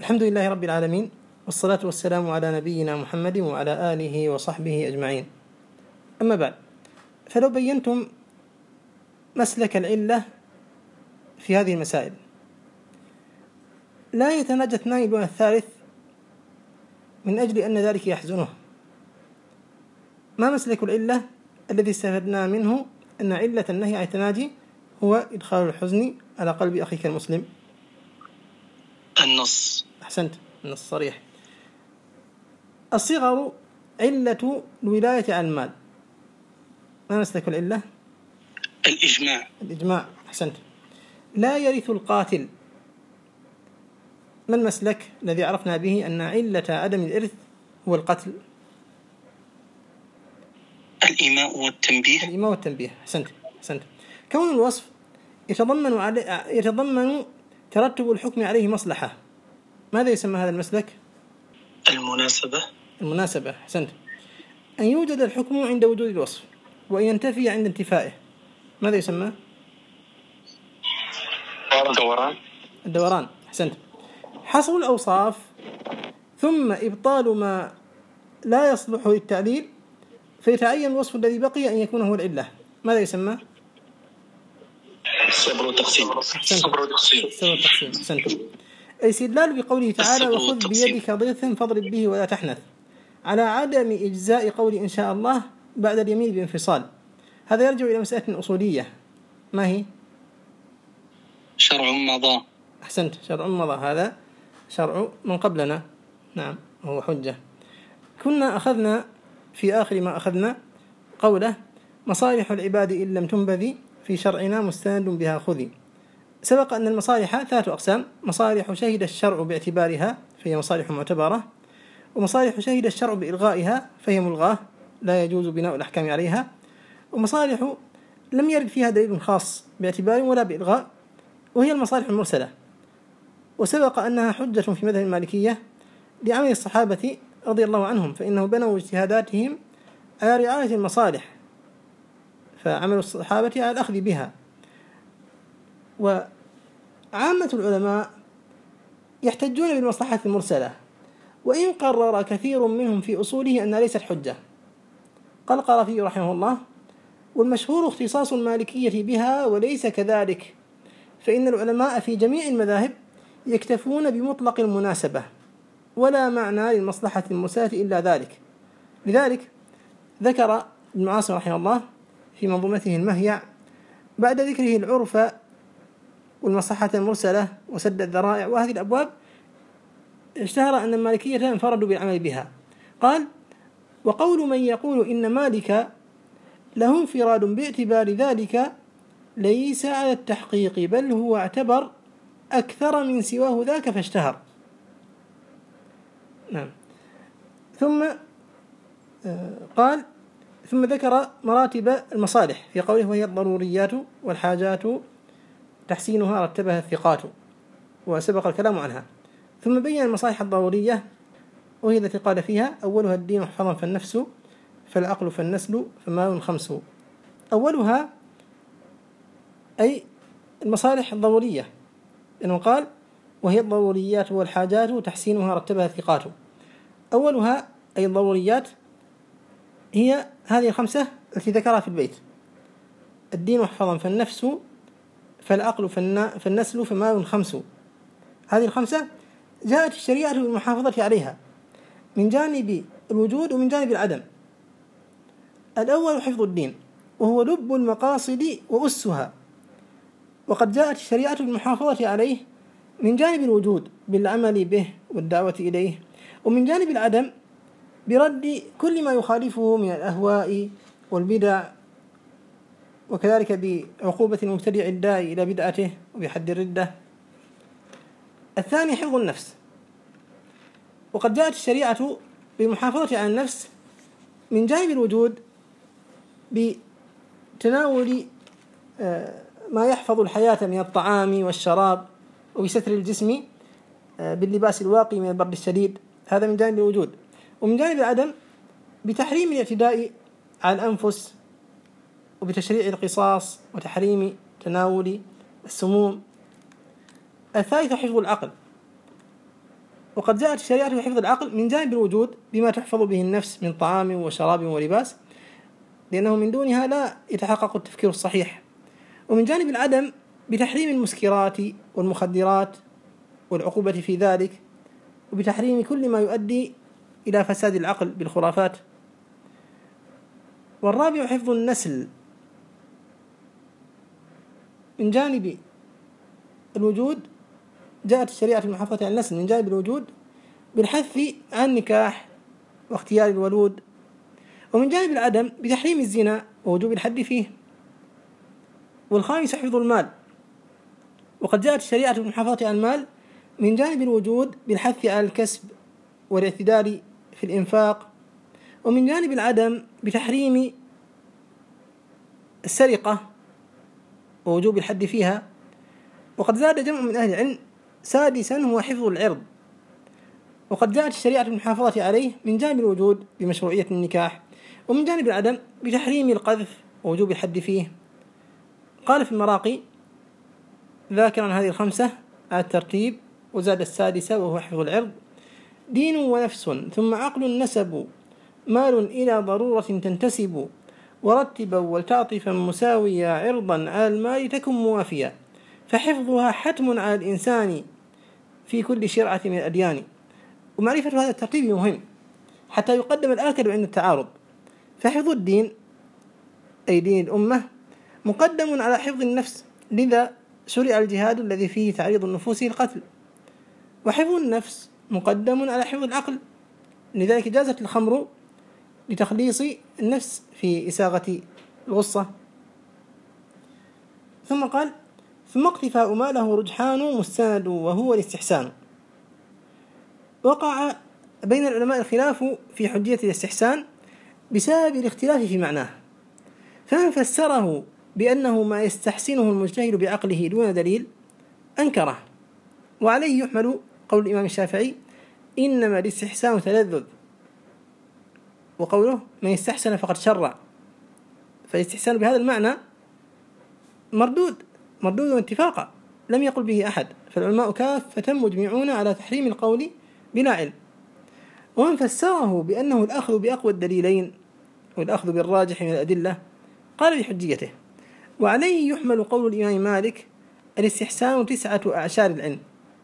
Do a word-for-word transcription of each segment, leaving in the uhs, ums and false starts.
الحمد لله رب العالمين، والصلاة والسلام على نبينا محمد وعلى آله وصحبه أجمعين. أما بعد، فلو بينتم مسلك العلة في هذه المسائل لا يتناجى اثنان دون الثالث من أجل أن ذلك يحزنه. ما مسلك العلة الذي استفدنا منه أن علة النهي عن التناجي هو إدخال الحزن على قلب أخيك المسلم؟ النص. أحسنت، النص صريح. الصغر علة الولاية على المال. ما مسلك العلة؟ الإجماع. الإجماع، أحسنت. لا يرث القاتل. ما المسلك الذي عرفنا به أن علة عدم الإرث هو القتل؟ الإيماء والتنبيه. الإيماء والتنبيه، أحسنت أحسنت. كون الوصف يتضمن علي... يتضمن ترتب الحكم عليه مصلحة، ماذا يسمى هذا المسلك؟ المناسبة. المناسبة، أحسنت. أن يوجد الحكم عند وجود الوصف وأن ينتفي عند انتفائه، ماذا يسمى؟ الدوران. الدوران، أحسنت. حصر الأوصاف ثم إبطال ما لا يصلح للتعليل فيتعين الوصف الذي بقي أن يكون هو العلة، ماذا يسمى؟ الصبر والتقسيم. الصبر والتقسيم، أحسنت. الاستدلال بقوله تعالى وخذ بيدك ضغثا فاضرب به ولا تحنث على عدم إجزاء قول إن شاء الله بعد اليمين بانفصال، هذا يرجع إلى مسألة أصولية، ما هي؟ شرع مضى. أحسنت، شرع مضى، هذا شرع من قبلنا، نعم، هو حجة. كنا أخذنا في آخر ما أخذنا قوله مصالح العباد إن لم تنبذي في شرعنا مستند بها خذي. سبق أن المصالح ثلاث أقسام: مصالح شهد الشرع باعتبارها فهي مصالح معتبرة، ومصالح شهد الشرع بإلغائها فهي ملغاة لا يجوز بناء الأحكام عليها، ومصالح لم يرد فيها دليل خاص باعتبار ولا بإلغاء وهي المصالح المرسلة. وسبق أنها حجة في مذهب المالكية لعمل الصحابة رضي الله عنهم، فإنه بنوا اجتهاداتهم على رعاية المصالح، فعمل الصحابة على الأخذ بها. وعامة العلماء يحتجون بالمصلحة المرسلة، وإن قرر كثير منهم في أصوله أنها ليست حجة. قال القرافي رحمه الله: والمشهور اختصاص المالكية بها وليس كذلك، فإن العلماء في جميع المذاهب يكتفون بمطلق المناسبة ولا معنى للمصلحة المرسلة إلا ذلك. لذلك ذكر ابن عاصم رحمه الله في منظومته المهيع بعد ذكره العرف والمصلحة المرسلة وسد الذرائع وهذه الأبواب اشتهر أن المالكية انفردوا بالعمل بها. قال: وقول من يقول إن مالك له انفراد باعتبار ذلك ليس على التحقيق، بل هو اعتبر أكثر من سواه ذاك فاشتهر. نعم. ثم قال ثم ذكر مراتب المصالح في قوله وهي الضروريات والحاجات تحسينها رتبها الثقات، وسبق الكلام عنها. ثم بين المصالح الضرورية وهي التي قال فيها أولها الدين محفظا فالنفس فالعقل فالنسل فمال خمس. أولها أي المصالح الضرورية، لأنه قال وهي الضروريات والحاجات تحسينها رتبها الثقات. أولها أي الضروريات هي هذه الخمسة التي ذكرها في البيت: الدين محفظا فالنفس فالعقل فالنسل فمال خمس. هذه الخمسة جاءت الشريعة بالمحافظة عليها من جانب الوجود ومن جانب العدم. الأول حفظ الدين وهو لب المقاصد وأسها، وقد جاءت الشريعة بالمحافظة عليه من جانب الوجود بالعمل به والدعوة إليه، ومن جانب العدم برد كل ما يخالفه من الأهواء والبدع، وكذلك بعقوبة المبتدع الداعي إلى بدعته وبحد الردة. الثاني حفظ النفس، وقد جاءت الشريعة بالمحافظة على النفس من جانب الوجود بتناول ما يحفظ الحياة من الطعام والشراب وبستر الجسم باللباس الواقي من البرد الشديد، هذا من جانب الوجود. ومن جانب العدم بتحريم الاعتداء على الأنفس وبتشريع القصاص وتحريم تناول السموم. الثالث حفظ العقل، وقد جاءت الشريعة في حفظ العقل من جانب الوجود بما تحفظ به النفس من طعام وشراب ولباس، لأنه من دونها لا يتحقق التفكير الصحيح، ومن جانب العدم بتحريم المسكرات والمخدرات والعقوبة في ذلك، وبتحريم كل ما يؤدي إلى فساد العقل بالخرافات. والرابع حفظ النسل من جانب الوجود، جاءت الشريعة في المحافظة على النسل من جانب الوجود بالحث عن النكاح واختيار الولود، ومن جانب العدم بتحريم الزنا ووجوب الحد فيه. والخامس حفظ المال، وقد جاءت الشريعة في المحافظة على المال من جانب الوجود بالحث على الكسب والاعتدال في الإنفاق، ومن جانب العدم بتحريم السرقة ووجوب الحد فيها. وقد زاد جمع من أهل العلم سادسا هو حفظ العرض، وقد جاءت الشريعة المحافظة عليه من جانب الوجود بمشروعية النكاح، ومن جانب العدم بتحريم القذف ووجوب الحد فيه. قال في المراقي ذاكرا هذه الخمسة على الترتيب، وزاد السادسة وهو حفظ العرض: دين ونفس ثم عقل نسب، مال إلى ضرورة تنتسب، ورتبا ولتعطفا مساويا، عرضا على المال تكن موافيا، فحفظها حتم على الإنسان في كل شرعة من الأديان. ومعرفة هذا الترتيب مهم حتى يقدم الآكل عند التعارض، فحفظ الدين أي دين الأمة مقدم على حفظ النفس، لذا شرع الجهاد الذي فيه تعريض النفوس للقتل. وحفظ النفس مقدم على حفظ العقل، لذلك جازت الخمر لتخليص النفس في إساغة الغصة. ثم قال: ثم اقتفاء ما له رجحان مستند وهو الاستحسان. وقع بين العلماء الخلاف في حجية الاستحسان بسبب الاختلاف في معناه، فمن فسره بأنه ما يستحسنه المجتهد بعقله دون دليل أنكره، وعليه يحمل قول الإمام الشافعي: إنما الاستحسان تلذذ، وقوله: من استحسن فقد شرع. فالاستحسان بهذا المعنى مردود مردود اتفاقا لم يقل به أحد، فالعلماء كافة مجمعون على تحريم القول بلا علم. ومن فسره بأنه الأخذ بأقوى الدليلين والأخذ بالراجح من الأدلة قال بحجيته، وعليه يحمل قول الإمام مالك: الاستحسان تسعة أعشار العلم.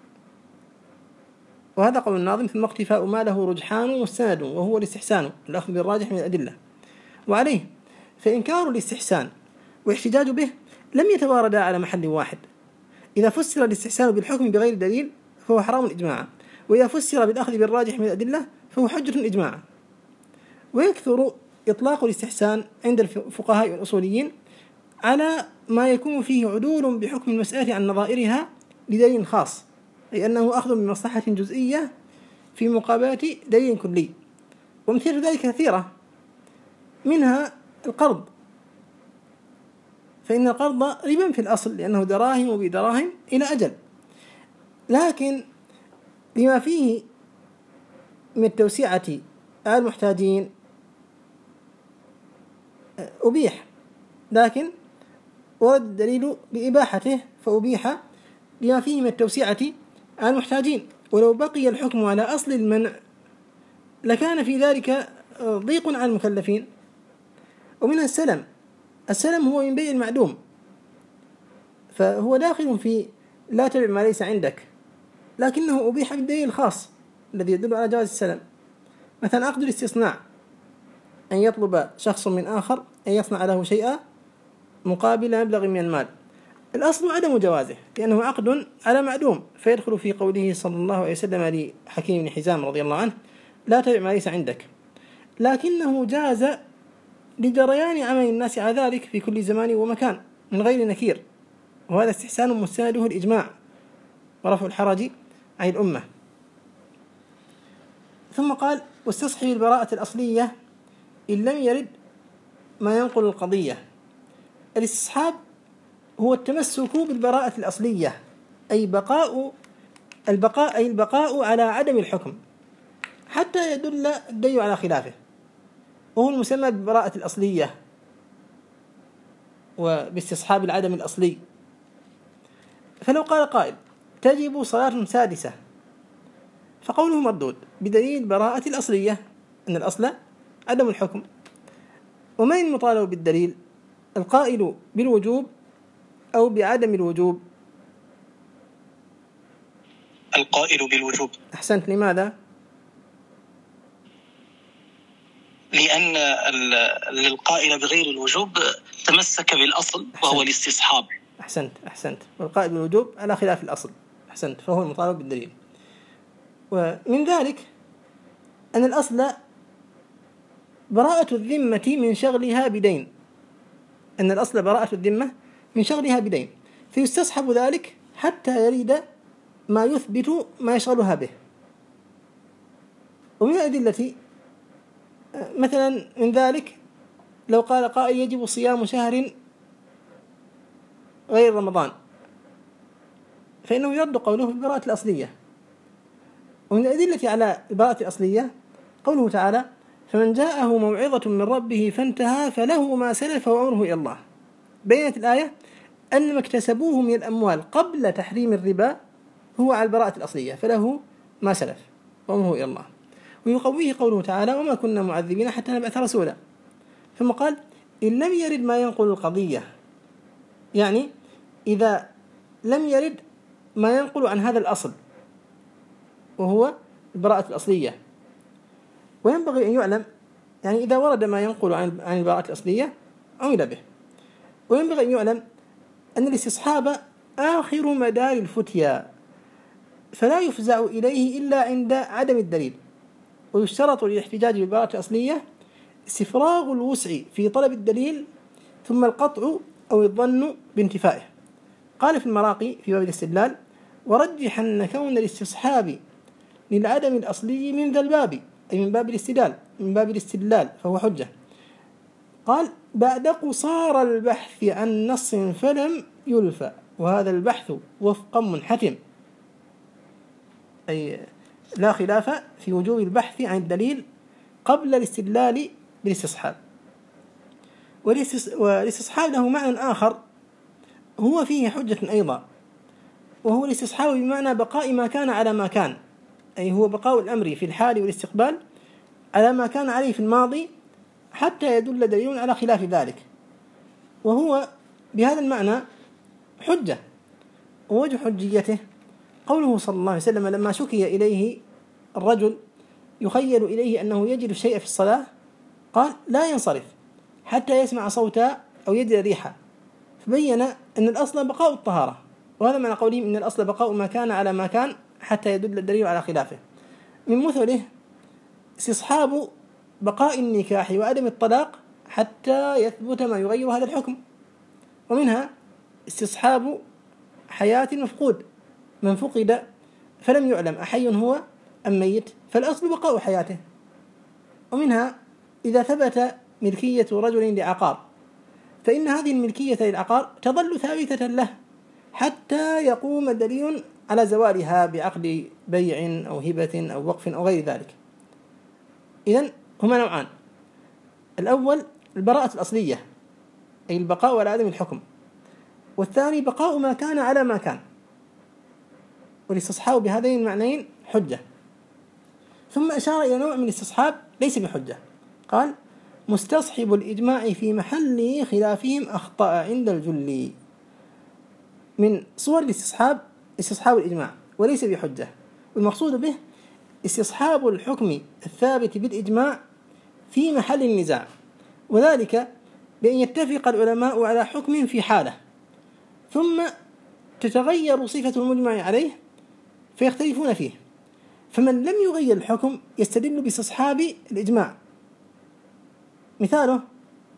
وهذا قول الناظم: ثم اقتفاء ما له رجحان مستند وهو الاستحسان، الأخذ بالراجح من الأدلة. وعليه فإنكار الاستحسان واحتجاج به لم يتواردا على محل واحد. إذا فسر الاستحسان بالحكم بغير دليل فهو حرام إجماعا، وإذا فسر بالأخذ بالراجح من الأدلة فهو حجة إجماعا. ويكثر إطلاق الاستحسان عند الفقهاء والأصوليين على ما يكون فيه عدول بحكم المسألة عن نظائرها لدليل خاص، أي أنه أخذ بمصلحة جزئية في مقابلة دليل كلي. ومثير ذلك كثيرة، منها القرض، فإن القرض ربا في الأصل لأنه دراهم وبدراهم إلى أجل، لكن لما فيه من التوسعة على المحتاجين أبيح، لكن ورد الدليل بإباحته فأبيح لما فيه من التوسعة على المحتاجين. ولو بقي الحكم على أصل المنع لكان في ذلك ضيق على المكلفين. ومنها السلم، السلم هو من بيع المعدوم، فهو داخل في لا تبع ما ليس عندك، لكنه أبيح بالدليل الخاص الذي يدل على جواز السلم. مثلا عقد الاستصناع، أن يطلب شخص من آخر أن يصنع له شيئا مقابل مبلغ من المال، الأصل عدم جوازه لأنه عقد على معدوم، فيدخل في قوله صلى الله عليه وسلم لحكيم بن حزام رضي الله عنه: لا تبع ما ليس عندك. لكنه جاز لجريان عمل الناس على ذلك في كل زمان ومكان من غير نكير، وهذا استحسان مستنده الإجماع ورفع الحرج عن الأمة. ثم قال: واستصحب البراءة الأصلية إن لم يرد ما ينقل القضية. الاستصحاب هو التمسك بالبراءة الأصلية، أي بقاء البقاء أي البقاء على عدم الحكم حتى يدل الدليل على خلافه، وهو المسمى بالبراءة الأصلية وباستصحاب العدم الأصلي. فلو قال قائل: تجب صلاة سادسة، فقوله مردود بدليل براءة الأصلية، أن الأصل عدم الحكم. ومن المطالب بالدليل؟ القائل بالوجوب أو بعدم الوجوب؟ القائل بالوجوب. أحسنت. لماذا؟ لأن القائل بغير الوجوب تمسك بالأصل وهو الاستصحاب. أحسنت أحسنت والقائل بالوجوب على خلاف الأصل. أحسنت، فهو المطالب بالدليل. ومن ذلك أن الأصل براءة الذمة من شغلها بدين، أن الأصل براءة الذمة من شغلها بدين، فيستصحب ذلك حتى يريد ما يثبت ما يشغلها به. ومن الأدلة مثلا من ذلك لو قال قائل يجب صيام شهر غير رمضان، فإنه يرد قوله بالبراءة الأصلية. ومن الأدلة على البراءة الأصلية قوله تعالى: فمن جاءه موعظة من ربه فانتهى فله ما سلف وأمره إلى الله. بينت الآية أن ما اكتسبوه من الأموال قبل تحريم الربا هو على البراءة الأصلية، فله ما سلف وأمره إلى الله. ويقويه قوله تعالى: وما كنا معذبين حتى نبعث رسولا. ثم قال: إن لم يرد ما ينقل القضية، يعني إذا لم يرد ما ينقل عن هذا الأصل وهو البراءة الأصلية. وينبغي أن يعلم، يعني إذا ورد ما ينقل عن عن البراءة الأصلية عمل به. وينبغي أن يعلم أن الاستصحاب آخر مدار الفتيا، فلا يفزع إليه إلا عند عدم الدليل. ويشترط للاحتجاج بالبراءة الأصلية استفراغ الوسع في طلب الدليل ثم القطع أو الظن بانتفائه. قال في المراقي في باب الاستدلال: ورجح أن كون الاستصحاب للعدم الأصلي من ذا الباب، أي من باب الاستدلال من باب الاستدلال فهو حجة. قال: بعد قصار البحث عن نص فلم يلفى، وهذا البحث وفقا منحتم، أي لا خلاف في وجوب البحث عن الدليل قبل الاستدلال بالاستصحاب. والاستصحاب له معنى آخر هو فيه حجة أيضا، وهو الاستصحاب بمعنى بقاء ما كان على ما كان، أي هو بقاء الأمر في الحال والاستقبال على ما كان عليه في الماضي حتى يدل دليل على خلاف ذلك، وهو بهذا المعنى حجة. ووجه حجيته قوله صلى الله عليه وسلم لما شكي إليه الرجل يخيل إليه أنه يجد الشيء في الصلاة، قال: لا ينصرف حتى يسمع صوتا أو يجد ريحا، فبين أن الأصل بقاء الطهارة. وهذا معنى قولهم إن الأصل بقاء ما كان على ما كان حتى يدل الدليل على خلافه. من مثله استصحاب بقاء النكاح وعدم الطلاق حتى يثبت ما يغير هذا الحكم. ومنها استصحاب حياة المفقود، من فقد فلم يعلم أحي هو أم ميت، فالأصل بقاء حياته. ومنها إذا ثبت ملكية رجل لعقار، فإن هذه الملكية للعقار تظل ثابتة له حتى يقوم دليل على زوالها بعقد بيع أو هبة أو وقف أو غير ذلك. إذن هما نوعان: الأول البراءة الأصلية، أي البقاء على عدم الحكم، والثاني بقاء ما كان على ما كان. والاستصحاب بهذين المعنيين حجة. ثم أشار إلى نوع من الاستصحاب ليس بحجة، قال: مستصحب الإجماع في محل خلافهم أخطأ عند الجل. من صور الاستصحاب استصحاب الإجماع وليس بحجة، والمقصود به استصحاب الحكم الثابت بالإجماع في محل النزاع، وذلك بأن يتفق العلماء على حكم في حالة ثم تتغير صفة المجمع عليه فيختلفون فيه، فمن لم يغير الحكم يستدل باستصحاب الإجماع. مثاله: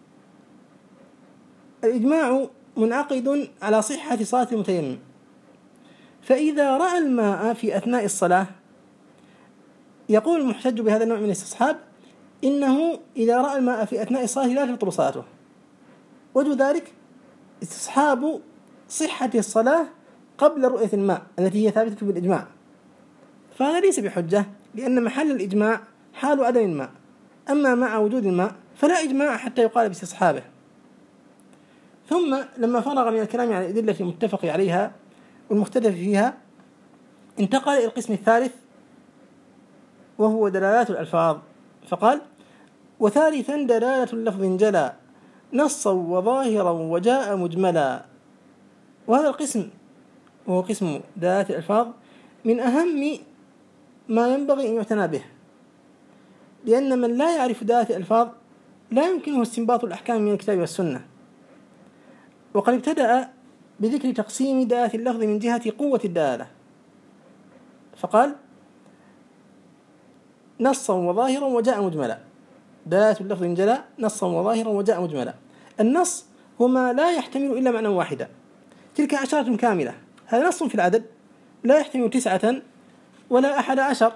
الإجماع منعقد على صحة صلاة المتيمم، فإذا رأى الماء في أثناء الصلاة يقول المحتج بهذا النوع من الاستصحاب إنه إذا رأى الماء في أثناء الصلاة لا تبطل صلاته. وجه ذلك استصحاب صحة الصلاة قبل رؤية الماء التي هي ثابتة بالإجماع، فهذا ليس بحجة، لأن محل الإجماع حال عدم الماء، أما مع وجود الماء فلا إجماع حتى يقال باستصحابه. ثم لما فرغ من الكلام عن الأدلة المتفق عليها والمختلف فيها انتقل إلى القسم الثالث وهو دلالات الألفاظ. فقال: وثالثا دلالة اللفظ جلا نصا وظاهرا وجاء مجملا. وهذا القسم وهو قسم دلالات الألفاظ من أهم ما ينبغي أن يعتنى به، لأن من لا يعرف دلالات الألفاظ لا يمكنه استنباط الأحكام من الكتاب والسنة. وقد ابتدأ بذكر تقسيم دلالة اللفظ من جهة قوة الدلالة، فقال: نصا وظاهرا وجاء مجملا. دلالة اللفظ جلا نصا وظاهرا وجاء مجملا. النص هو ما لا يحتمل إلا معنى واحدا، تلك عشرة كاملة، هذا نص في العدد لا يحتمل تسعة ولا أحد عشر.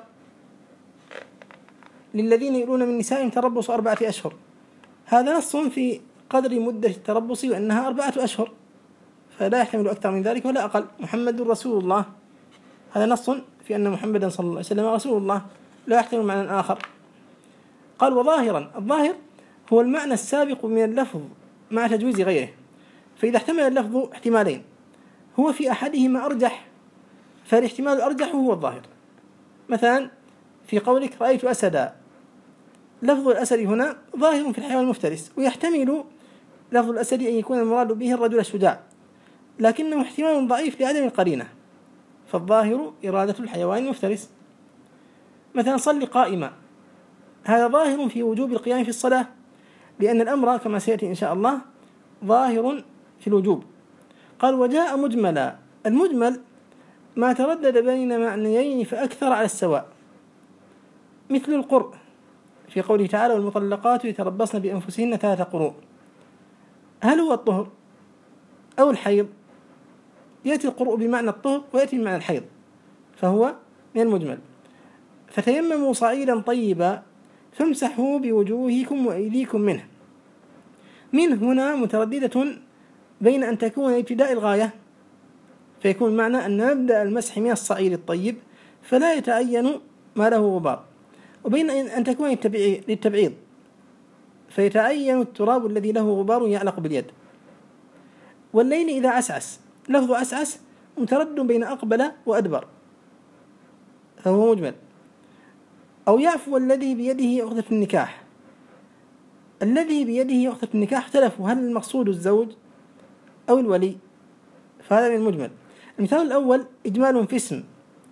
للذين يؤلون من نسائهم تربص أربعة أشهر، هذا نص في قدر مدة التربص وأنها أربعة أشهر، فلا يحتمل أكثر من ذلك ولا أقل. محمد رسول الله، هذا نص في أن محمدا صلى الله عليه وسلم رسول الله، لا يحتمل معنى آخر. قال: وظاهرا، الظاهر هو المعنى السابق من اللفظ مع تجويز غيره، فإذا احتمل اللفظ احتمالين هو في أحدهما أرجح فالاحتمال الأرجح هو الظاهر. مثلا في قولك رأيت أسدا، لفظ الأسد هنا ظاهر في الحيوان المفترس، ويحتمل لفظ الأسد أن يكون المراد به الرجل الشجاع، لكنه احتمال ضعيف لعدم القرينة، فالظاهر إرادة الحيوان المفترس. مثلا صل قائما، هذا ظاهر في وجوب القيام في الصلاة، لأن الأمر كما سيأتي إن شاء الله ظاهر في الوجوب. قال: وجاء مجملا، المجمل ما تردد بين معنيين فأكثر على السواء، مثل القرء في قوله تعالى: والمطلقات يتربصن بأنفسهن ثلاثة قروء. هل هو الطهر أو الحيض؟ يأتي القروء بمعنى الطهر ويأتي بمعنى الحيض، فهو من المجمل. فتيمموا صعيدا طيبا فامسحوا بوجوهكم وأيديكم منه. من هنا مترددة بين أن تكون ابتداء الغاية فيكون المعنى أن نبدأ المسح من الصعيد الطيب فلا يتعين ما له غبار، وبين أن تكون للتبعيض فيتعين التراب الذي له غبار يعلق باليد. والليل إذا عسعس، لفظ عسعس متردد بين أقبل وأدبر فهو مجمل. أو يعفو الذي بيده عقدة النكاح، الذي بيده عقدة النكاح اختلفوا هل المقصود الزوج أو الولي، فهذا من المجمل. المثال الأول إجمال في اسم،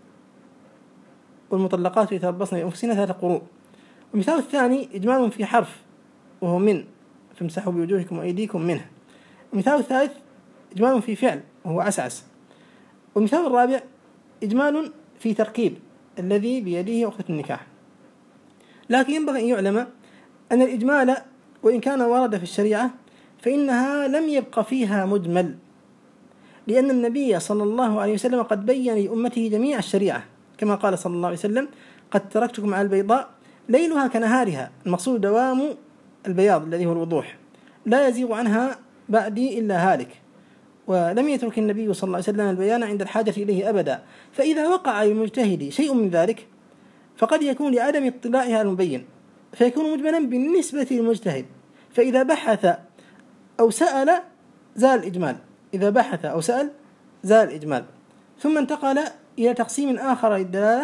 والمطلقات يتربصن بأنفسهن ثلاثة قروء. والمثال الثاني إجمال في حرف وهو من، فامسحوا بوجوهكم وأيديكم منه. المثال الثالث إجمال في فعل وهو عسعس. والمثال الرابع إجمال في تركيب، الذي بيده عقدة النكاح. لكن ينبغي أن يعلم أن الإجمال وإن كان ورد في الشريعة فإنها لم يبق فيها مجمل، لأن النبي صلى الله عليه وسلم قد بين لأمته جميع الشريعة، كما قال صلى الله عليه وسلم: قد تركتكم على البيضاء ليلها كنهارها، المقصود دوام البياض الذي هو الوضوح، لا يزيغ عنها بعدي إلا هالك. ولم يترك النبي صلى الله عليه وسلم البيان عند الحاجة إليه أبدا. فإذا وقع للمجتهد شيء من ذلك فقد يكون لعدم اطلاعها على المبين فيكون مجملا بالنسبة للمجتهد، فإذا بحث أو سأل زال الإجمال، إذا بحث أو سأل زال الإجمال. ثم انتقل إلى تقسيم آخر للدلالة،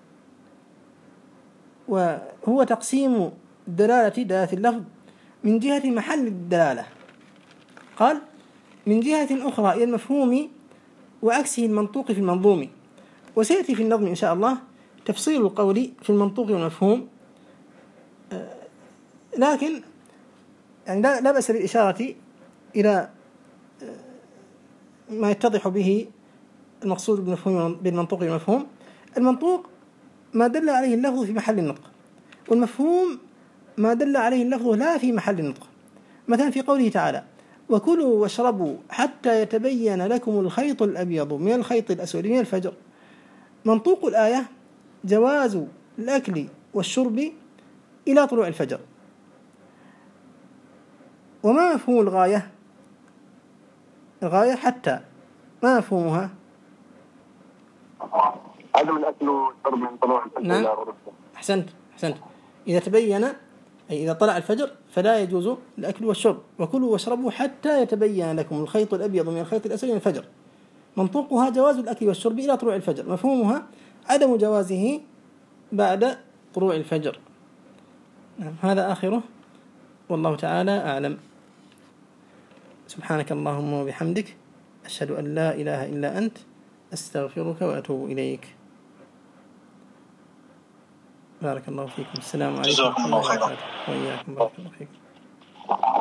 وهو تقسيم الدلالة دلالة اللفظ من جهة محل الدلالة. قال: من جهة أخرى إلى المفهوم وعكسه المنطوق في المنظوم. وسيأتي في النظم إن شاء الله تفصيل القول في المنطوق والمفهوم، لكن يعني لا بأس بالإشارة إلى ما يتضح به المقصود بالمفهوم بالمنطوق والمفهوم. المنطوق ما دل عليه اللفظ في محل النطق، والمفهوم ما دل عليه اللفظ لا في محل النطق. مثلا في قوله تعالى: وكلوا واشربوا حتى يتبين لكم الخيط الأبيض من الخيط الأسود من الفجر. منطوق الآية جواز الأكل والشرب إلى طلوع الفجر. وما مفهوم الغاية؟ الغاية حتى، ما مفهومها؟ عدم الأكل والشرب من طلوع الفجر. نعم، أحسنت أحسنت إذا تبين أي إذا طلع الفجر فلا يجوز الأكل والشرب. وكلوا واشربوا حتى يتبين لكم الخيط الأبيض من الخيط الأسود من الفجر. منطوقها جواز الأكل والشرب إلى طلوع الفجر، مفهومها عدم جوازه بعد طلوع الفجر. نعم هذا آخره، والله تعالى أعلم. سبحانك اللهم وبحمدك، أشهد أن لا إله إلا أنت، أستغفرك وأتوب إليك. بارك الله فيكم. السلام عليكم ورحمة الله وبركاته. وإياكم. بارك الله فيكم.